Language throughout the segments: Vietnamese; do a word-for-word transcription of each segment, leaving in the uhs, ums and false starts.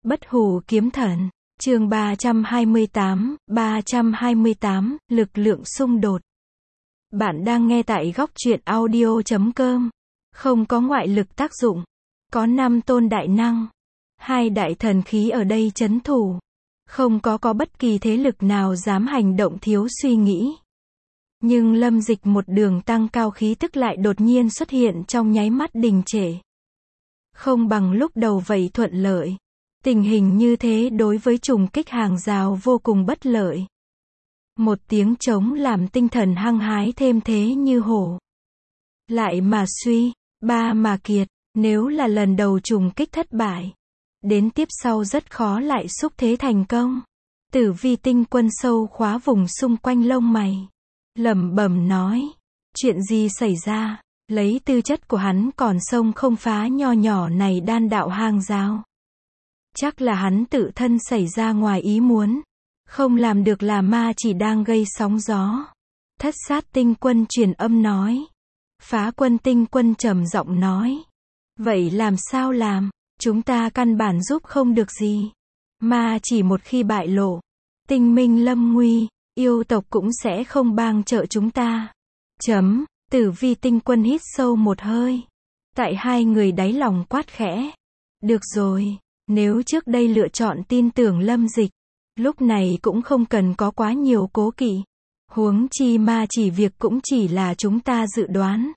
Bất hủ kiếm thần, chương ba trăm hai mươi tám, ba trăm hai mươi tám, lực lượng xung đột. Bạn đang nghe tại góc truyện audio chấm com. Không có ngoại lực tác dụng. Có năm tôn đại năng. Hai đại thần khí ở đây trấn thủ. Không có có bất kỳ thế lực nào dám hành động thiếu suy nghĩ. Nhưng Lâm Dịch một đường tăng cao khí tức lại đột nhiên xuất hiện trong nháy mắt đình trệ. Không bằng lúc đầu vậy thuận lợi. Tình hình như thế đối với trùng kích hàng rào vô cùng bất lợi. Một tiếng trống làm tinh thần hăng hái thêm thế như hổ. Lại mà suy, ba mà kiệt, nếu là lần đầu trùng kích thất bại. Đến tiếp sau rất khó lại xúc thế thành công. Tử Vi tinh quân sâu khóa vùng xung quanh lông mày. Lẩm bẩm nói, chuyện gì xảy ra, lấy tư chất của hắn còn xông không phá nho nhỏ này đan đạo hang rào. Chắc là hắn tự thân xảy ra ngoài ý muốn. Không làm được là ma chỉ đang gây sóng gió. Thất sát tinh quân truyền âm nói. Phá quân tinh quân trầm giọng nói. Vậy làm sao làm? Chúng ta căn bản giúp không được gì. Ma chỉ một khi bại lộ. Tinh minh lâm nguy. Yêu tộc cũng sẽ không bang trợ chúng ta. Chấm. Tử Vi tinh quân hít sâu một hơi. Tại hai người đáy lòng quát khẽ. Được rồi. Nếu trước đây lựa chọn tin tưởng Lâm Dịch, lúc này cũng không cần có quá nhiều cố kỵ. Huống chi ma chỉ việc cũng chỉ là chúng ta dự đoán.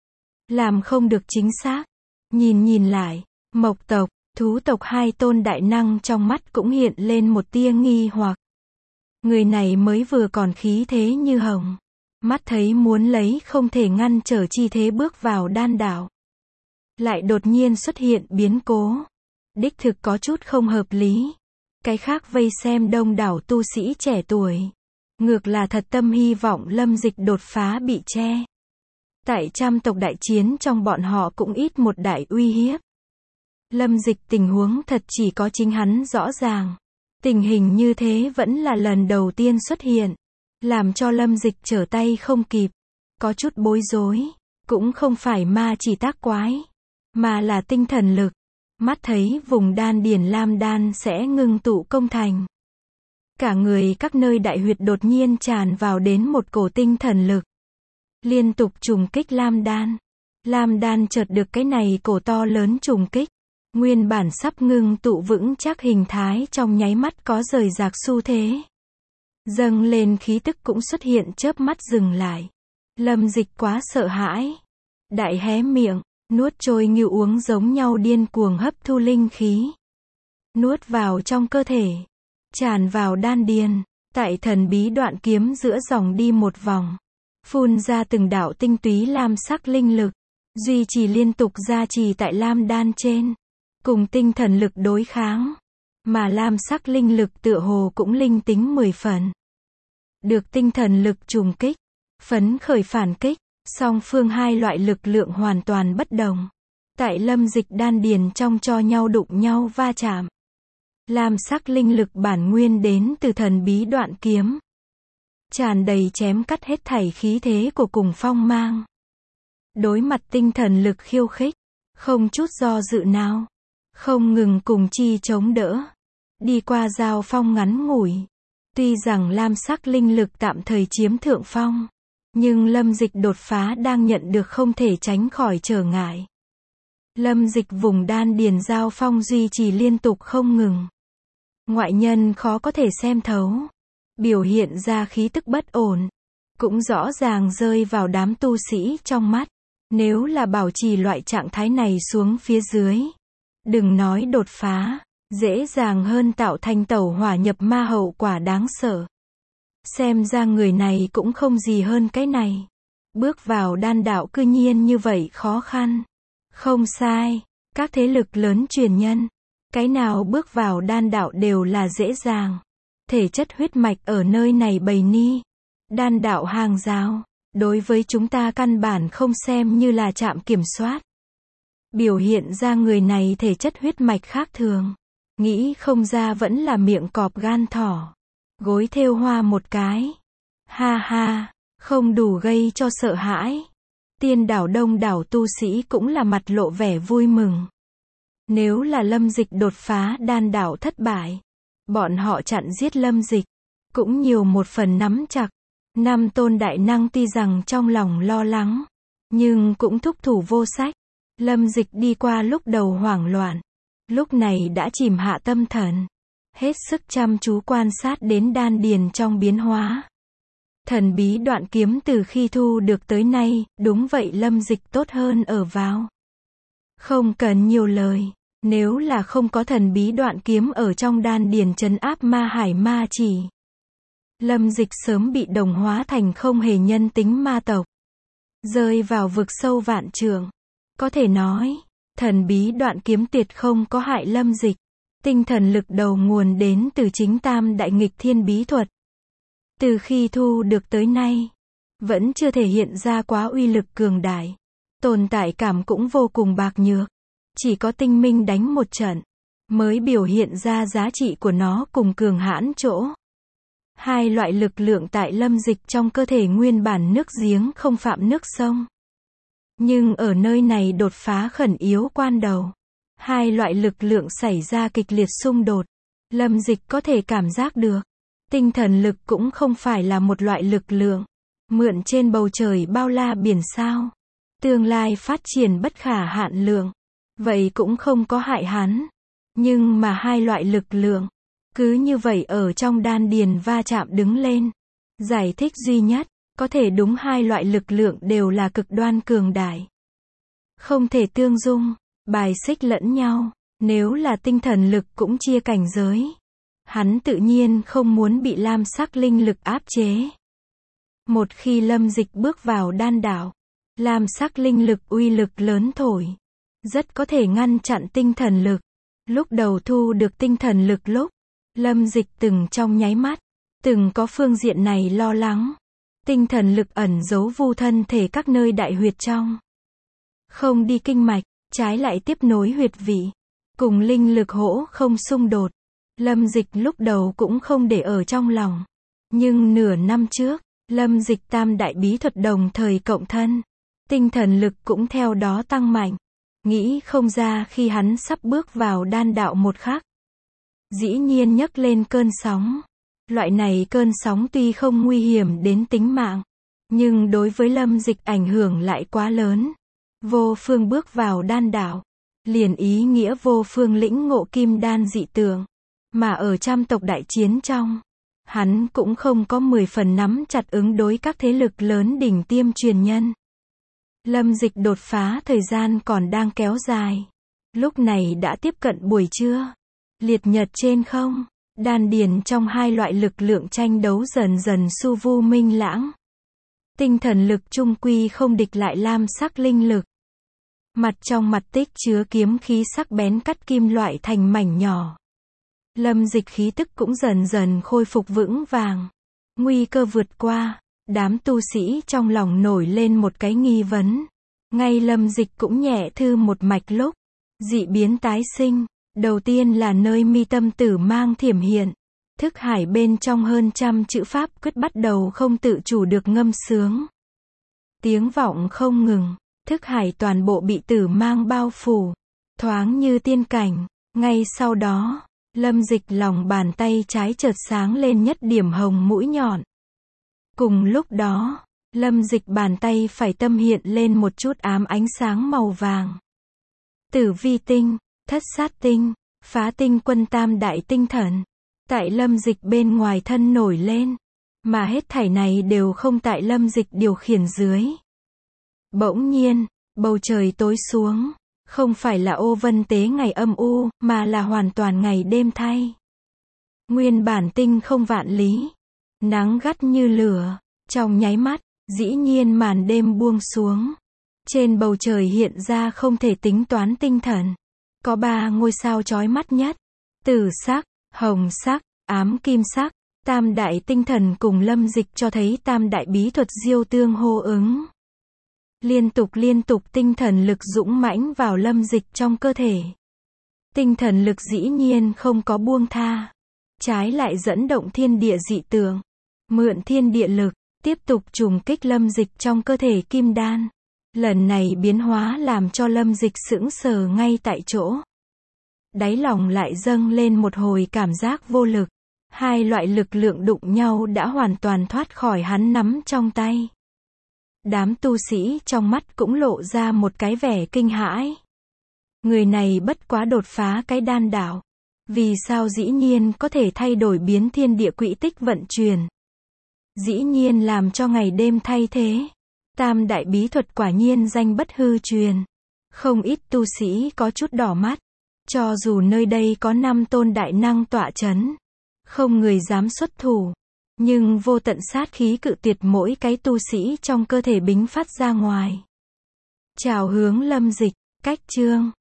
Làm không được chính xác. Nhìn nhìn lại, mộc tộc, thú tộc hai tôn đại năng trong mắt cũng hiện lên một tia nghi hoặc. Người này mới vừa còn khí thế như hồng. Mắt thấy muốn lấy không thể ngăn trở chi thế bước vào đan đạo. Lại đột nhiên xuất hiện biến cố. Đích thực có chút không hợp lý. Cái khác vây xem đông đảo tu sĩ trẻ tuổi. Ngược là thật tâm hy vọng Lâm Dịch đột phá bị che. Tại trăm tộc đại chiến trong bọn họ cũng ít một đại uy hiếp. Lâm Dịch tình huống thật chỉ có chính hắn rõ ràng. Tình hình như thế vẫn là lần đầu tiên xuất hiện. Làm cho Lâm Dịch trở tay không kịp. Có chút bối rối. Cũng không phải ma chỉ tác quái. Mà là tinh thần lực. Mắt thấy vùng đan điền lam đan sẽ ngưng tụ công thành. Cả người các nơi đại huyệt đột nhiên tràn vào đến một cổ tinh thần lực. Liên tục trùng kích lam đan. Lam đan chợt được cái này cổ to lớn trùng kích. Nguyên bản sắp ngưng tụ vững chắc hình thái trong nháy mắt có rời rạc xu thế. Dâng lên khí tức cũng xuất hiện chớp mắt dừng lại. Lâm Dịch quá sợ hãi. Đại hé miệng. Nuốt trôi như uống giống nhau điên cuồng hấp thu linh khí. Nuốt vào trong cơ thể. Tràn vào đan điền. Tại thần bí đoạn kiếm giữa dòng đi một vòng. Phun ra từng đạo tinh túy lam sắc linh lực. Duy trì liên tục gia trì tại lam đan trên. Cùng tinh thần lực đối kháng. Mà lam sắc linh lực tựa hồ cũng linh tính mười phần. Được tinh thần lực trùng kích. Phấn khởi phản kích. Song phương hai loại lực lượng hoàn toàn bất đồng. Tại Lâm Dịch đan điền trong cho nhau đụng nhau va chạm. Lam sắc linh lực bản nguyên đến từ thần bí đoạn kiếm. Tràn đầy chém cắt hết thảy khí thế của cùng phong mang. Đối mặt tinh thần lực khiêu khích. Không chút do dự nào. Không ngừng cùng chi chống đỡ. Đi qua giao phong ngắn ngủi. Tuy rằng lam sắc linh lực tạm thời chiếm thượng phong. Nhưng Lâm Dịch đột phá đang nhận được không thể tránh khỏi trở ngại. Lâm Dịch vùng đan điền giao phong duy trì liên tục không ngừng. Ngoại nhân khó có thể xem thấu. Biểu hiện ra khí tức bất ổn. Cũng rõ ràng rơi vào đám tu sĩ trong mắt. Nếu là bảo trì loại trạng thái này xuống phía dưới. Đừng nói đột phá. Dễ dàng hơn tạo thành tẩu hỏa nhập ma hậu quả đáng sợ. Xem ra người này cũng không gì hơn cái này. Bước vào đan đạo cư nhiên như vậy khó khăn. Không sai. Các thế lực lớn truyền nhân. Cái nào bước vào đan đạo đều là dễ dàng. Thể chất huyết mạch ở nơi này bày ni. Đan đạo hàng rào. Đối với chúng ta căn bản không xem như là trạm kiểm soát. Biểu hiện ra người này thể chất huyết mạch khác thường. Nghĩ không ra vẫn là miệng cọp gan thỏ. Gối thêu hoa một cái. Ha ha, không đủ gây cho sợ hãi. Tiên đảo đông đảo tu sĩ cũng là mặt lộ vẻ vui mừng. Nếu là Lâm Dịch đột phá đan đạo thất bại, bọn họ chặn giết Lâm Dịch, cũng nhiều một phần nắm chặt. Năm tôn đại năng tuy rằng trong lòng lo lắng, nhưng cũng thúc thủ vô sách. Lâm Dịch đi qua lúc đầu hoảng loạn, lúc này đã chìm hạ tâm thần, hết sức chăm chú quan sát đến đan điền trong biến hóa. Thần bí đoạn kiếm từ khi thu được tới nay, đúng vậy Lâm Dịch tốt hơn ở vào. Không cần nhiều lời, nếu là không có thần bí đoạn kiếm ở trong đan điền trấn áp ma hải ma chỉ, Lâm Dịch sớm bị đồng hóa thành không hề nhân tính ma tộc, rơi vào vực sâu vạn trượng. Có thể nói, thần bí đoạn kiếm tuyệt không có hại Lâm Dịch. Tinh thần lực đầu nguồn đến từ chính tam đại nghịch thiên bí thuật. Từ khi thu được tới nay, vẫn chưa thể hiện ra quá uy lực cường đại. Tồn tại cảm cũng vô cùng bạc nhược. Chỉ có tinh minh đánh một trận, mới biểu hiện ra giá trị của nó cùng cường hãn chỗ. Hai loại lực lượng tại Lâm Dịch trong cơ thể nguyên bản nước giếng không phạm nước sông. Nhưng ở nơi này đột phá khẩn yếu quan đầu, hai loại lực lượng xảy ra kịch liệt xung đột. Lâm Dịch có thể cảm giác được, tinh thần lực cũng không phải là một loại lực lượng mượn trên bầu trời bao la biển sao, tương lai phát triển bất khả hạn lượng, vậy cũng không có hại hắn. Nhưng mà hai loại lực lượng cứ như vậy ở trong đan điền va chạm đứng lên. Giải thích duy nhất có thể đúng hai loại lực lượng đều là cực đoan cường đại, không thể tương dung, bài xích lẫn nhau. Nếu là tinh thần lực cũng chia cảnh giới, hắn tự nhiên không muốn bị lam sắc linh lực áp chế. Một khi Lâm Dịch bước vào đan đạo, lam sắc linh lực uy lực lớn thổi, rất có thể ngăn chặn tinh thần lực. Lúc đầu thu được tinh thần lực lúc, Lâm Dịch từng trong nháy mắt, từng có phương diện này lo lắng. Tinh thần lực ẩn giấu vu thân thể các nơi đại huyệt trong, không đi kinh mạch, trái lại tiếp nối huyệt vị, cùng linh lực hỗ không xung đột. Lâm Dịch lúc đầu cũng không để ở trong lòng. Nhưng nửa năm trước, Lâm Dịch tam đại bí thuật đồng thời cộng thân, tinh thần lực cũng theo đó tăng mạnh. Nghĩ không ra khi hắn sắp bước vào đan đạo một khắc, dĩ nhiên nhấc lên cơn sóng. Loại này cơn sóng tuy không nguy hiểm đến tính mạng, nhưng đối với Lâm Dịch ảnh hưởng lại quá lớn. Vô phương bước vào đan đạo, liền ý nghĩa vô phương lĩnh ngộ kim đan dị tượng. Mà ở trăm tộc đại chiến trong, hắn cũng không có mười phần nắm chặt ứng đối các thế lực lớn đỉnh tiêm truyền nhân. Lâm Dịch đột phá thời gian còn đang kéo dài. Lúc này đã tiếp cận buổi trưa. Liệt nhật trên không, đan điền trong hai loại lực lượng tranh đấu dần dần su vu minh lãng. Tinh thần lực trung quy không địch lại lam sắc linh lực. Mặt trong mặt tích chứa kiếm khí sắc bén cắt kim loại thành mảnh nhỏ. Lâm Dịch khí tức cũng dần dần khôi phục vững vàng. Nguy cơ vượt qua, đám tu sĩ trong lòng nổi lên một cái nghi vấn. Ngay Lâm Dịch cũng nhẹ thư một mạch lúc, dị biến tái sinh. Đầu tiên là nơi mi tâm tử mang thiểm hiện. Thức hải bên trong hơn trăm chữ pháp quyết bắt đầu không tự chủ được ngâm sướng. Tiếng vọng không ngừng, thức hải toàn bộ bị tử mang bao phủ, thoáng như tiên cảnh. Ngay sau đó, Lâm Dịch lòng bàn tay trái chợt sáng lên nhất điểm hồng mũi nhọn. Cùng lúc đó, Lâm Dịch bàn tay phải tâm hiện lên một chút ám ánh sáng màu vàng. Tử vi tinh, thất sát tinh, phá tinh quân tam đại tinh thần, tại Lâm Dịch bên ngoài thân nổi lên, mà hết thảy này đều không tại Lâm Dịch điều khiển dưới. Bỗng nhiên, bầu trời tối xuống, không phải là ô vân tế ngày âm u, mà là hoàn toàn ngày đêm thay. Nguyên bản tinh không vạn lý, nắng gắt như lửa, trong nháy mắt, dĩ nhiên màn đêm buông xuống. Trên bầu trời hiện ra không thể tính toán tinh thần. Có ba ngôi sao chói mắt nhất, tử sắc, hồng sắc, ám kim sắc. Tam đại tinh thần cùng Lâm Dịch cho thấy tam đại bí thuật diêu tương hô ứng. Liên tục liên tục tinh thần lực dũng mãnh vào Lâm Dịch trong cơ thể. Tinh thần lực dĩ nhiên không có buông tha, trái lại dẫn động thiên địa dị tượng, mượn thiên địa lực, tiếp tục trùng kích Lâm Dịch trong cơ thể kim đan. Lần này biến hóa làm cho Lâm Dịch sững sờ ngay tại chỗ. đáy lòng lại dâng lên một hồi cảm giác vô lực. Hai loại lực lượng đụng nhau đã hoàn toàn thoát khỏi hắn nắm trong tay. Đám tu sĩ trong mắt cũng lộ ra một cái vẻ kinh hãi. Người này bất quá đột phá cái đan đạo. Vì sao dĩ nhiên có thể thay đổi biến thiên địa quỹ tích vận chuyển? Dĩ nhiên làm cho ngày đêm thay thế. Tam đại bí thuật quả nhiên danh bất hư truyền. Không ít tu sĩ có chút đỏ mắt. Cho dù nơi đây có năm tôn đại năng tọa chấn, không người dám xuất thủ. Nhưng vô tận sát khí cự tuyệt mỗi cái tu sĩ trong cơ thể bính phát ra ngoài. Chào hướng Lâm Dịch, cách chương